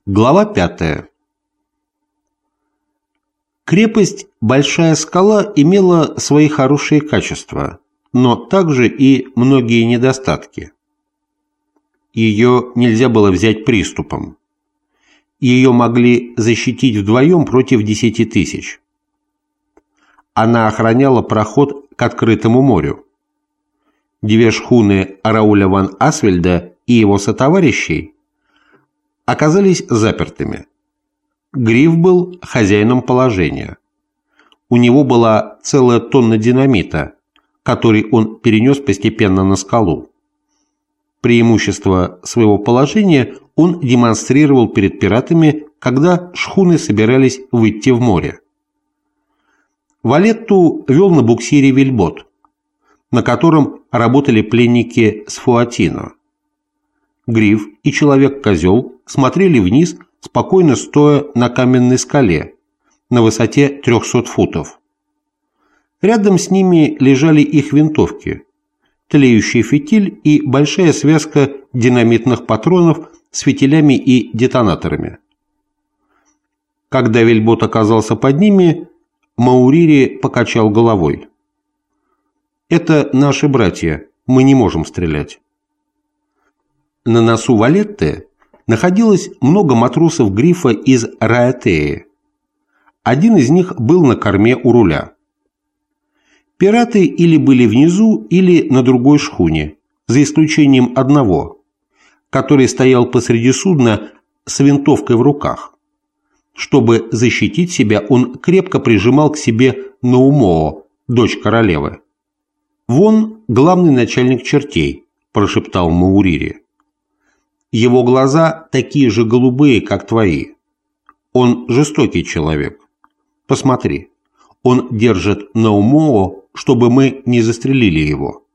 Глава 5. Крепость Большая Скала имела свои хорошие качества, но также и многие недостатки. Ее нельзя было взять приступом. Ее могли защитить вдвоем против 10 тысяч. Она охраняла проход к открытому морю. Две шхуны Рауля ван Асвельда и его сотоварищей оказались запертыми. Гриф был хозяином положения. У него была целая тонна динамита, который он перенес постепенно на скалу. Преимущество своего положения он демонстрировал перед пиратами, когда шхуны собирались выйти в море. Валетту вел на буксире вельбот, на котором работали пленники с Фуатино. Гриф и Человек-козел смотрели вниз, спокойно стоя на каменной скале на высоте 300 футов. Рядом с ними лежали их винтовки, тлеющий фитиль и большая связка динамитных патронов с фитилями и детонаторами. Когда вельбот оказался под ними, Маурири покачал головой. «Это наши братья, мы не можем стрелять». На носу Валетты находилось много матросов Грифа из Раэтеи. Один из них был на корме у руля. Пираты или были внизу, или на другой шхуне, за исключением одного, который стоял посреди судна с винтовкой в руках. Чтобы защитить себя, он крепко прижимал к себе Наумоо, дочь королевы. «Вон главный начальник чертей», – прошептал Маурири. «Его глаза такие же голубые, как твои. Он жестокий человек. Посмотри, он держит Наумоо, чтобы мы не застрелили его».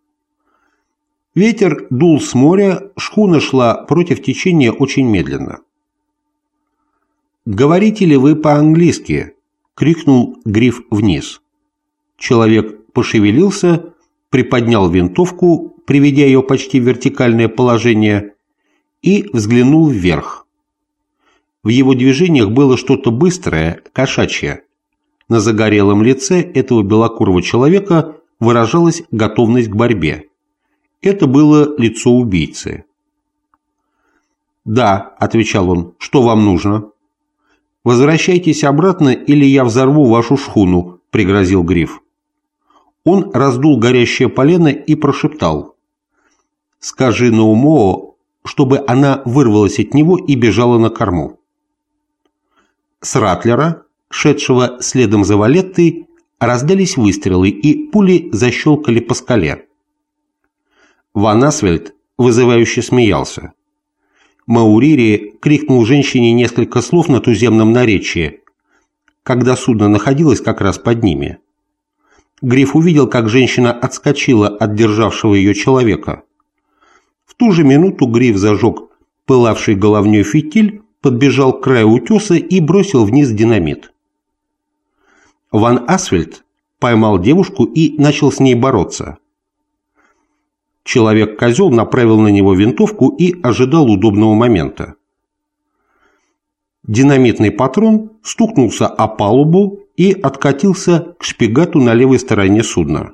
Ветер дул с моря, шхуна шла против течения очень медленно. «Говорите ли вы по-английски?» – крикнул Гриф вниз. Человек пошевелился, приподнял винтовку, приведя ее почти в вертикальное положение, и взглянул вверх. В его движениях было что-то быстрое, кошачье. На загорелом лице этого белокурого человека выражалась готовность к борьбе. Это было лицо убийцы. «Да», – отвечал он, – «что вам нужно?» «Возвращайтесь обратно, или я взорву вашу шхуну», – пригрозил Гриф. Он раздул горящее полено и прошептал: «Скажи Наумоо, чтобы она вырвалась от него и бежала на корму». С Ратлера, шедшего следом за Валеттой, раздались выстрелы, и пули защелкали по скале. Ван Асвельд вызывающе смеялся. Маурири крикнул женщине несколько слов на туземном наречии, когда судно находилось как раз под ними. Гриф увидел, как женщина отскочила от державшего ее человека. В ту же минуту Гриф зажег пылавший головней фитиль, подбежал к краю утеса и бросил вниз динамит. Ван Асвельд поймал девушку и начал с ней бороться. Человек-козел направил на него винтовку и ожидал удобного момента. Динамитный патрон стукнулся о палубу и откатился к шпигату на левой стороне судна.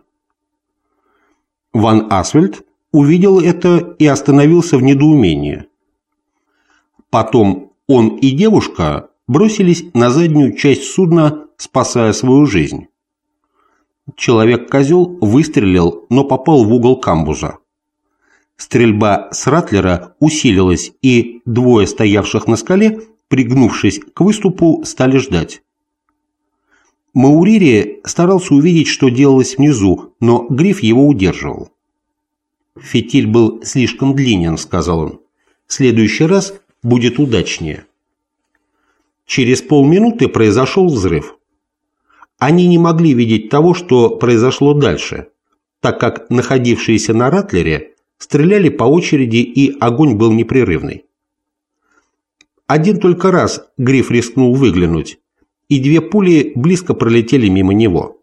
Ван Асвельд увидел это и остановился в недоумении. Потом он и девушка бросились на заднюю часть судна, спасая свою жизнь. Человек-козел выстрелил, но попал в угол камбуза. Стрельба с Ратлера усилилась, и двое стоявших на скале, пригнувшись к выступу, стали ждать. Маурири старался увидеть, что делалось внизу, но Гриф его удерживал. «Фитиль был слишком длинен», — сказал он. «В следующий раз будет удачнее». Через полминуты произошел взрыв. Они не могли видеть того, что произошло дальше, так как находившиеся на Ратлере стреляли по очереди, и огонь был непрерывный. Один только раз Гриф рискнул выглянуть, и две пули близко пролетели мимо него.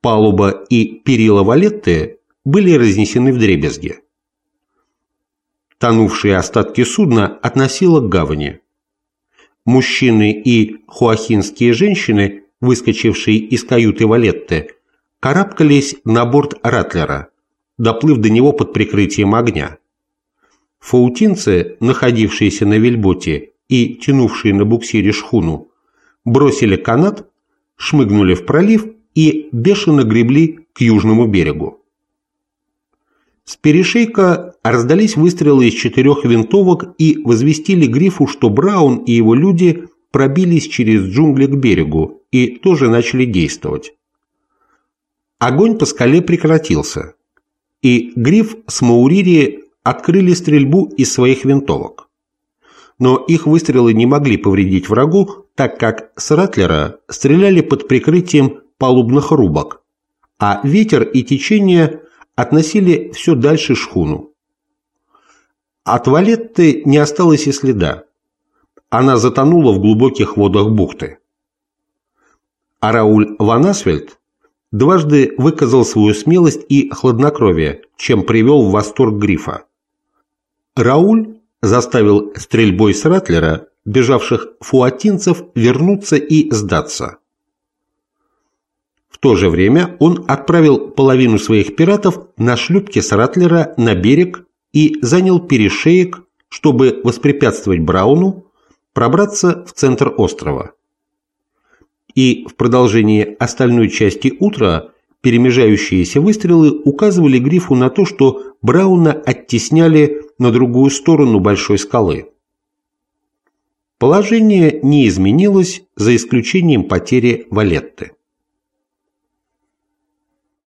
Палуба и перила Валетты были разнесены вдребезги. тонувшие остатки судна относило к гавани. Мужчины и хуахинские женщины, выскочившие из каюты Валетты, карабкались на борт Ратлера, доплыв до него под прикрытием огня. Фаутинцы, находившиеся на вельботе и тянувшие на буксире шхуну, бросили канат, шмыгнули в пролив и бешено гребли к южному берегу. С перешейка раздались выстрелы из 4 винтовок и возвестили Грифу, что Браун и его люди пробились через джунгли к берегу и тоже начали действовать. Огонь по скале прекратился, и Гриф с Маурири открыли стрельбу из своих винтовок. Но их выстрелы не могли повредить врагу, так как с Ратлера стреляли под прикрытием палубных рубок, а ветер и течение относили все дальше шхуну. От Валетты не осталось и следа. Она затонула в глубоких водах бухты. А Рауль ван Асфельд дважды выказал свою смелость и хладнокровие, чем привел в восторг Грифа. Рауль заставил стрельбой с Ратлера бежавших фуатинцев вернуться и сдаться. В то же время он отправил половину своих пиратов на шлюпке с Ратлера на берег и занял перешеек, чтобы воспрепятствовать Брауну пробраться в центр острова. И в продолжении остальной части утра перемежающиеся выстрелы указывали Грифу на то, что Брауна оттесняли на другую сторону большой скалы. Положение не изменилось за исключением потери Валетты.